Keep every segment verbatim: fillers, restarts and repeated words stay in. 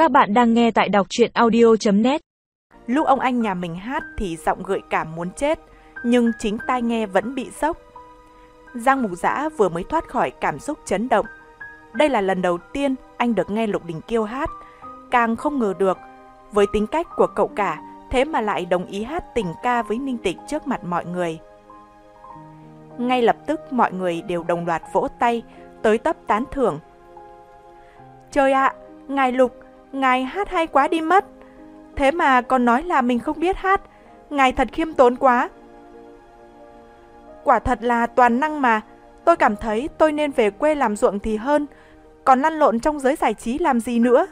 Các bạn đang nghe tại đọc truyện audio chấm net. Lúc ông anh nhà mình hát thì giọng gợi cảm muốn chết, nhưng chính tai nghe vẫn bị sốc. Giang Mục Dã vừa mới thoát khỏi cảm xúc chấn động. Đây là lần đầu tiên anh được nghe Lục Đình Kiêu hát, càng không ngờ được, với tính cách của cậu cả, thế mà lại đồng ý hát tình ca với Ninh Tịch trước mặt mọi người. Ngay lập tức mọi người đều đồng loạt vỗ tay, tới tấp tán thưởng. Trời ạ, ngài Lục, ngài hát hay quá đi mất. Thế mà còn nói là mình không biết hát, ngài thật khiêm tốn quá. Quả thật là toàn năng mà, tôi cảm thấy tôi nên về quê làm ruộng thì hơn, còn lăn lộn trong giới giải trí làm gì nữa.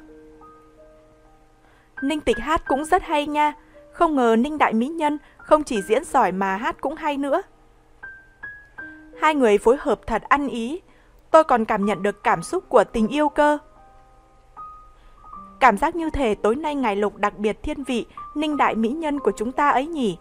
Ninh Tịch hát cũng rất hay nha, không ngờ Ninh đại mỹ nhân không chỉ diễn giỏi mà hát cũng hay nữa. Hai người phối hợp thật ăn ý, tôi còn cảm nhận được cảm xúc của tình yêu cơ. Cảm giác như thể tối nay ngài Lục đặc biệt thiên vị Ninh đại mỹ nhân của chúng ta ấy nhỉ.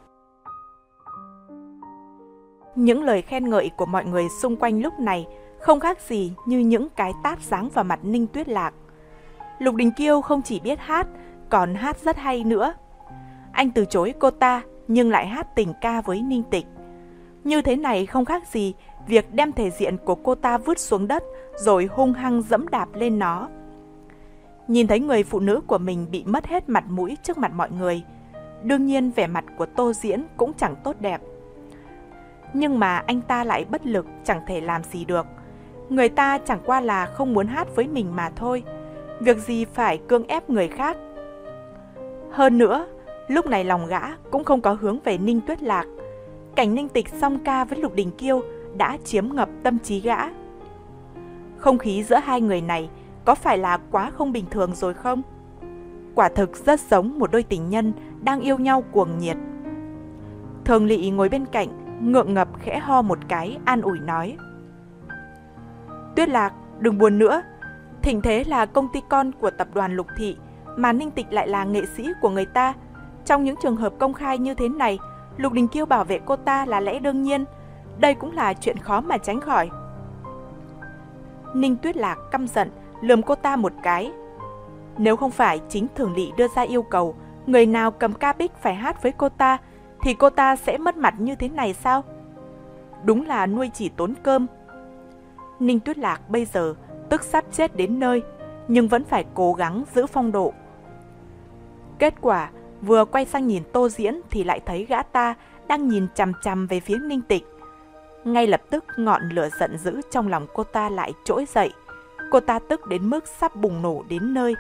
Những lời khen ngợi của mọi người xung quanh lúc này không khác gì như những cái tát giáng vào mặt Ninh Tuyết Lạc. Lục Đình Kiêu không chỉ biết hát, còn hát rất hay nữa. Anh từ chối cô ta nhưng lại hát tình ca với Ninh Tịch. Như thế này không khác gì việc đem thể diện của cô ta vứt xuống đất rồi hung hăng dẫm đạp lên nó. Nhìn thấy người phụ nữ của mình bị mất hết mặt mũi trước mặt mọi người, đương nhiên vẻ mặt của Tô Diễn cũng chẳng tốt đẹp. Nhưng mà anh ta lại bất lực, chẳng thể làm gì được. Người ta chẳng qua là không muốn hát với mình mà thôi, việc gì phải cưỡng ép người khác. Hơn nữa, lúc này lòng gã cũng không có hướng về Ninh Tuyết Lạc. Cảnh Ninh Tịch song ca với Lục Đình Kiêu đã chiếm ngập tâm trí gã. Không khí giữa hai người này có phải là quá không bình thường rồi không? Quả thực rất giống một đôi tình nhân đang yêu nhau cuồng nhiệt. Thường Lị ngồi bên cạnh, ngượng ngập khẽ ho một cái, an ủi nói. Tuyết Lạc, đừng buồn nữa. Thịnh Thế là công ty con của tập đoàn Lục Thị, mà Ninh Tịch lại là nghệ sĩ của người ta. Trong những trường hợp công khai như thế này, Lục Đình Kiêu bảo vệ cô ta là lẽ đương nhiên. Đây cũng là chuyện khó mà tránh khỏi. Ninh Tuyết Lạc căm giận, lườm cô ta một cái. Nếu không phải chính Thường Lị đưa ra yêu cầu người nào cầm ca bích phải hát với cô ta, thì cô ta sẽ mất mặt như thế này sao? Đúng là nuôi chỉ tốn cơm. Ninh Tuyết Lạc bây giờ tức sắp chết đến nơi, nhưng vẫn phải cố gắng giữ phong độ. Kết quả, vừa quay sang nhìn Tô Diễn thì lại thấy gã ta đang nhìn chằm chằm về phía Ninh Tịch. Ngay lập tức ngọn lửa giận dữ trong lòng cô ta lại trỗi dậy. Cô ta tức đến mức sắp bùng nổ đến nơi.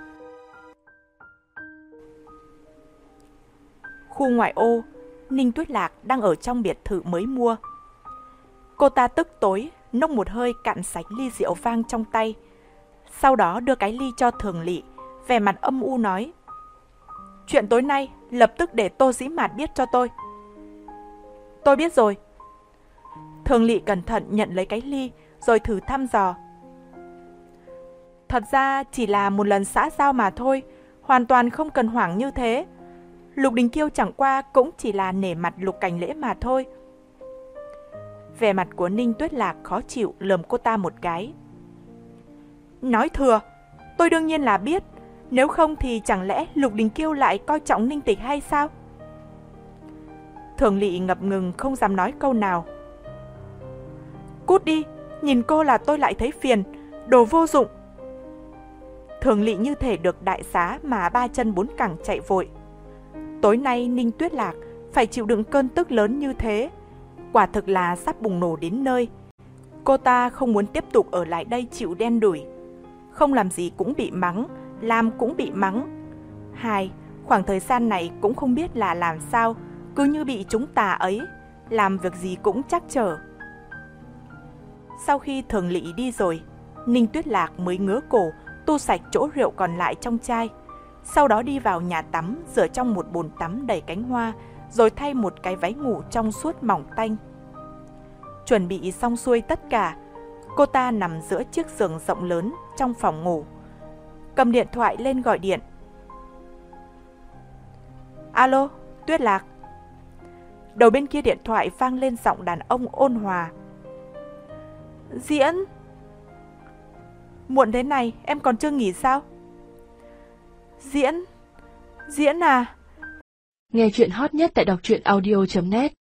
Khu ngoại ô, Ninh Tuyết Lạc đang ở trong biệt thự mới mua. Cô ta tức tối, nốc một hơi cạn sạch ly rượu vang trong tay. Sau đó đưa cái ly cho Thường Lị, vẻ mặt âm u nói. Chuyện tối nay lập tức để Tô Dĩ Mạt biết cho tôi. Tôi biết rồi. Thường Lị cẩn thận nhận lấy cái ly rồi thử thăm dò. Thật ra chỉ là một lần xã giao mà thôi, hoàn toàn không cần hoảng như thế. Lục Đình Kiêu chẳng qua cũng chỉ là nể mặt Lục Cảnh Lễ mà thôi. Vẻ mặt của Ninh Tuyết Lạc khó chịu, lườm cô ta một cái. Nói thừa, tôi đương nhiên là biết. Nếu không thì chẳng lẽ Lục Đình Kiêu lại coi trọng Ninh Tịch hay sao? Thường Lị ngập ngừng không dám nói câu nào. Cút đi, nhìn cô là tôi lại thấy phiền, đồ vô dụng. Thường Lị như thể được đại xá mà ba chân bốn cẳng chạy vội. Tối nay Ninh Tuyết Lạc phải chịu đựng cơn tức lớn như thế, quả thực là sắp bùng nổ đến nơi. Cô ta không muốn tiếp tục ở lại đây chịu đen đủi. Không làm gì cũng bị mắng, làm cũng bị mắng. Hai, khoảng thời gian này cũng không biết là làm sao, cứ như bị trúng tà ấy, làm việc gì cũng trắc trở. Sau khi Thường Lị đi rồi, Ninh Tuyết Lạc mới ngứa cổ tu sạch chỗ rượu còn lại trong chai. Sau đó đi vào nhà tắm, rửa trong một bồn tắm đầy cánh hoa, rồi thay một cái váy ngủ trong suốt mỏng tanh. Chuẩn bị xong xuôi tất cả, cô ta nằm giữa chiếc giường rộng lớn trong phòng ngủ, cầm điện thoại lên gọi điện. Alo, Tuyết Lạc. Đầu bên kia điện thoại vang lên giọng đàn ông ôn hòa. Diễn, muộn thế này em còn chưa nghỉ sao? Diễn, Diễn à? Nghe chuyện hot nhất tại đọc truyện audio chấm net.